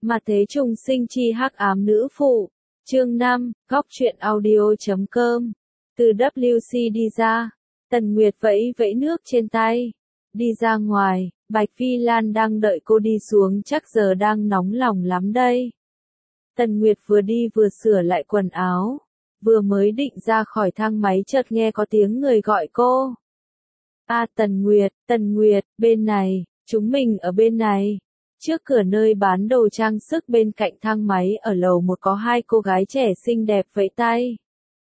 Mà thế trùng sinh chi hắc ám nữ phụ. Chương 5, góc truyện audio.com. Từ WC đi ra, Tần Nguyệt vẫy vẫy nước trên tay. Đi ra ngoài, Bạch Phi Lan đang đợi cô đi xuống, chắc giờ đang nóng lòng lắm đây. Tần Nguyệt vừa đi vừa sửa lại quần áo. Vừa mới định ra khỏi thang máy chợt nghe có tiếng người gọi cô. Tần Nguyệt, bên này, chúng mình ở bên này. Trước cửa nơi bán đồ trang sức bên cạnh thang máy ở lầu 1 có hai cô gái trẻ xinh đẹp vẫy tay.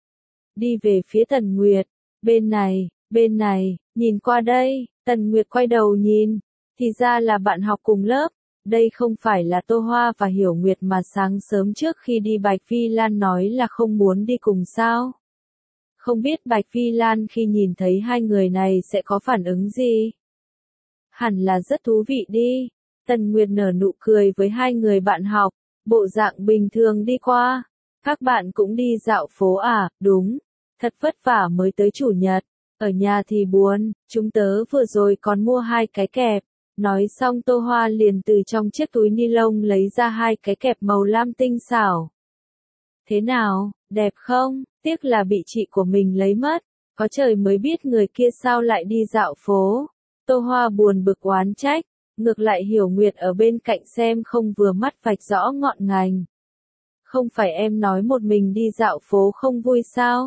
Đi về phía Tần Nguyệt, bên này, nhìn qua đây, Tần Nguyệt quay đầu nhìn, thì ra là bạn học cùng lớp. Đây không phải là Tô Hoa và Hiểu Nguyệt mà sáng sớm trước khi đi Bạch Phi Lan nói là không muốn đi cùng sao? Không biết Bạch Phi Lan khi nhìn thấy hai người này sẽ có phản ứng gì? Hẳn là rất thú vị đi. Tần Nguyệt nở nụ cười với hai người bạn học, bộ dạng bình thường đi qua. Các bạn cũng đi dạo phố à? Đúng, thật vất vả mới tới chủ nhật. Ở nhà thì buồn, chúng tớ vừa rồi còn mua hai cái kẹp. Nói xong Tô Hoa liền từ trong chiếc túi ni lông lấy ra hai cái kẹp màu lam tinh xảo. Thế nào, đẹp không? Tiếc là bị chị của mình lấy mất. Có trời mới biết người kia sao lại đi dạo phố. Tô Hoa buồn bực oán trách. Ngược lại Hiểu Nguyệt ở bên cạnh xem không vừa mắt vạch rõ ngọn ngành. Không phải em nói một mình đi dạo phố không vui sao?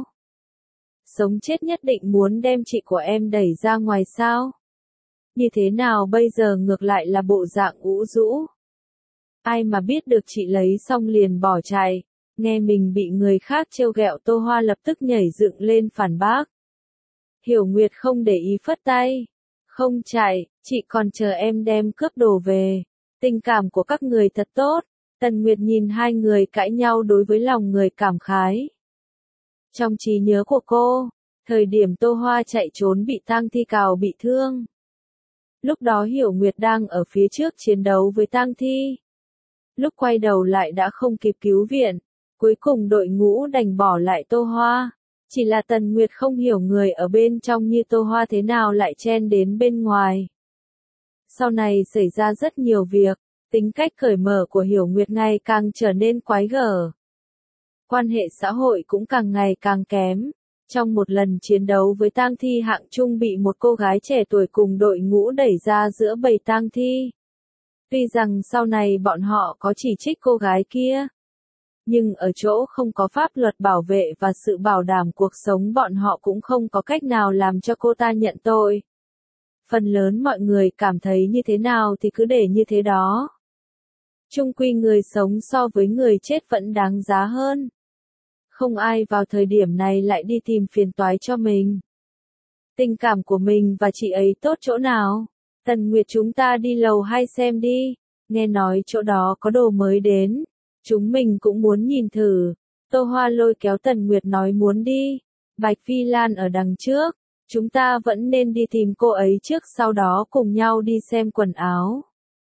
Sống chết nhất định muốn đem chị của em đẩy ra ngoài sao? Như thế nào bây giờ ngược lại là bộ dạng ủ rũ? Ai mà biết được chị lấy xong liền bỏ chạy, nghe mình bị người khác trêu ghẹo Tô Hoa lập tức nhảy dựng lên phản bác. Hiểu Nguyệt không để ý phất tay. Không chạy, chị còn chờ em đem cướp đồ về. Tình cảm của các người thật tốt. Tần Nguyệt nhìn hai người cãi nhau đối với lòng người cảm khái. Trong trí nhớ của cô, thời điểm Tô Hoa chạy trốn bị Tang Thi cào bị thương. Lúc đó Hiểu Nguyệt đang ở phía trước chiến đấu với Tang Thi. Lúc quay đầu lại đã không kịp cứu viện, cuối cùng đội ngũ đành bỏ lại Tô Hoa. Chỉ là Tần Nguyệt không hiểu người ở bên trong như Tô Hoa thế nào lại chen đến bên ngoài. Sau này xảy ra rất nhiều việc, tính cách cởi mở của Hiểu Nguyệt ngày càng trở nên quái gở. Quan hệ xã hội cũng càng ngày càng kém. Trong một lần chiến đấu với Tang Thi hạng trung bị một cô gái trẻ tuổi cùng đội ngũ đẩy ra giữa bầy Tang Thi. Tuy rằng sau này bọn họ có chỉ trích cô gái kia, nhưng ở chỗ không có pháp luật bảo vệ và sự bảo đảm cuộc sống bọn họ cũng không có cách nào làm cho cô ta nhận tội. Phần lớn mọi người cảm thấy như thế nào thì cứ để như thế đó. Chung quy người sống so với người chết vẫn đáng giá hơn. Không ai vào thời điểm này lại đi tìm phiền toái cho mình. Tình cảm của mình và chị ấy tốt chỗ nào? Tần Nguyệt chúng ta đi lầu 2 xem đi. Nghe nói chỗ đó có đồ mới đến. Chúng mình cũng muốn nhìn thử. Tô Hoa lôi kéo Tần Nguyệt nói muốn đi. Bạch Phi Lan ở đằng trước. Chúng ta vẫn nên đi tìm cô ấy trước sau đó cùng nhau đi xem quần áo.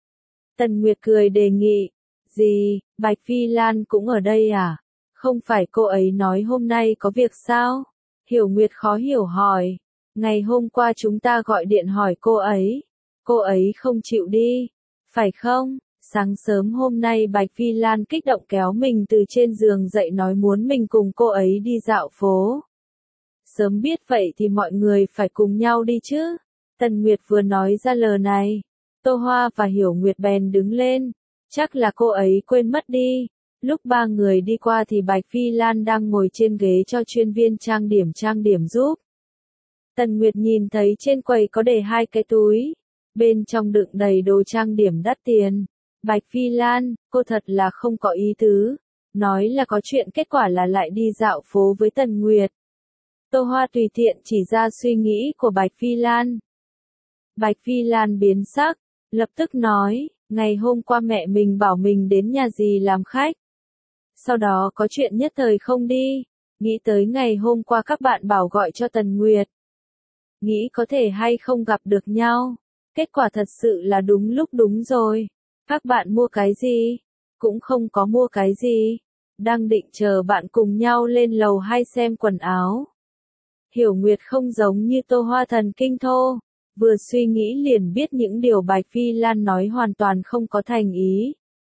Tần Nguyệt cười đề nghị. Gì, Bạch Phi Lan cũng ở đây à? Không phải cô ấy nói hôm nay có việc sao? Hiểu Nguyệt khó hiểu hỏi. Ngày hôm qua chúng ta gọi điện hỏi cô ấy không chịu đi, phải không? Sáng sớm hôm nay Bạch Phi Lan kích động kéo mình từ trên giường dậy nói muốn mình cùng cô ấy đi dạo phố. Sớm biết vậy thì mọi người phải cùng nhau đi chứ. Tần Nguyệt vừa nói ra lời này, Tô Hoa và Hiểu Nguyệt bèn đứng lên. Chắc là cô ấy quên mất đi. Lúc ba người đi qua thì Bạch Phi Lan đang ngồi trên ghế cho chuyên viên trang điểm giúp. Tần Nguyệt nhìn thấy trên quầy có để hai cái túi, bên trong đựng đầy đồ trang điểm đắt tiền. Bạch Phi Lan, cô thật là không có ý tứ, nói là có chuyện kết quả là lại đi dạo phố với Tần Nguyệt. Tô Hoa tùy tiện chỉ ra suy nghĩ của Bạch Phi Lan. Bạch Phi Lan biến sắc, lập tức nói, ngày hôm qua mẹ mình bảo mình đến nhà dì làm khách. Sau đó có chuyện nhất thời không đi, nghĩ tới ngày hôm qua các bạn bảo gọi cho Tần Nguyệt. Nghĩ có thể hay không gặp được nhau, kết quả thật sự là đúng lúc đúng rồi. Các bạn mua cái gì? Cũng không có mua cái gì. Đang định chờ bạn cùng nhau lên lầu 2 xem quần áo. Hiểu Nguyệt không giống như Tô Hoa thần kinh thô, vừa suy nghĩ liền biết những điều Bạch Phi Lan nói hoàn toàn không có thành ý.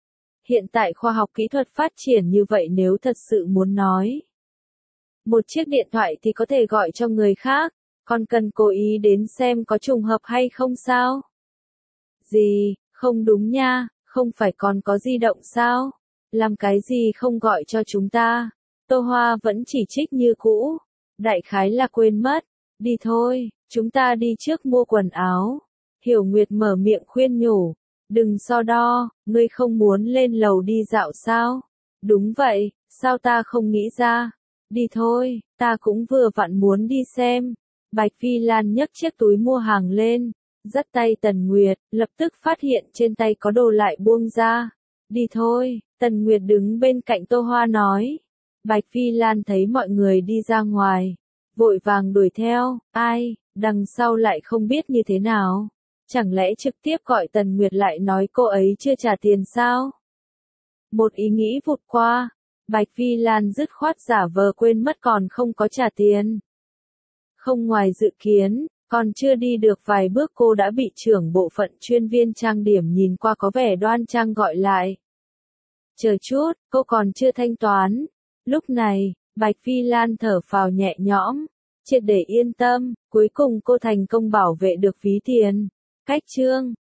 Hiện tại khoa học kỹ thuật phát triển như vậy nếu thật sự muốn nói một chiếc điện thoại thì có thể gọi cho người khác, còn cần cố ý đến xem có trùng hợp hay không sao? Gì, không đúng nha, không phải còn có di động sao? Làm cái gì không gọi cho chúng ta? Tô Hoa vẫn chỉ trích như cũ, đại khái là quên mất, đi thôi, chúng ta đi trước mua quần áo. Hiểu Nguyệt mở miệng khuyên nhủ, đừng so đo, ngươi không muốn lên lầu đi dạo sao? Đúng vậy, sao ta không nghĩ ra? Đi thôi, ta cũng vừa vặn muốn đi xem. Bạch Phi Lan nhấc chiếc túi mua hàng lên, dắt tay Tần Nguyệt, lập tức phát hiện trên tay có đồ lại buông ra. Đi thôi, Tần Nguyệt đứng bên cạnh Tô Hoa nói. Bạch Phi Lan thấy mọi người đi ra ngoài, vội vàng đuổi theo, ai, đằng sau lại không biết như thế nào. Chẳng lẽ trực tiếp gọi Tần Nguyệt lại nói cô ấy chưa trả tiền sao? Một ý nghĩ vụt qua, Bạch Phi Lan dứt khoát giả vờ quên mất còn không có trả tiền. Không ngoài dự kiến, còn chưa đi được vài bước cô đã bị trưởng bộ phận chuyên viên trang điểm nhìn qua có vẻ đoan trang gọi lại. Chờ chút, cô còn chưa thanh toán. Lúc này, Bạch Phi Lan thở phào nhẹ nhõm, triệt để yên tâm, cuối cùng cô thành công bảo vệ được phí tiền. Cách chương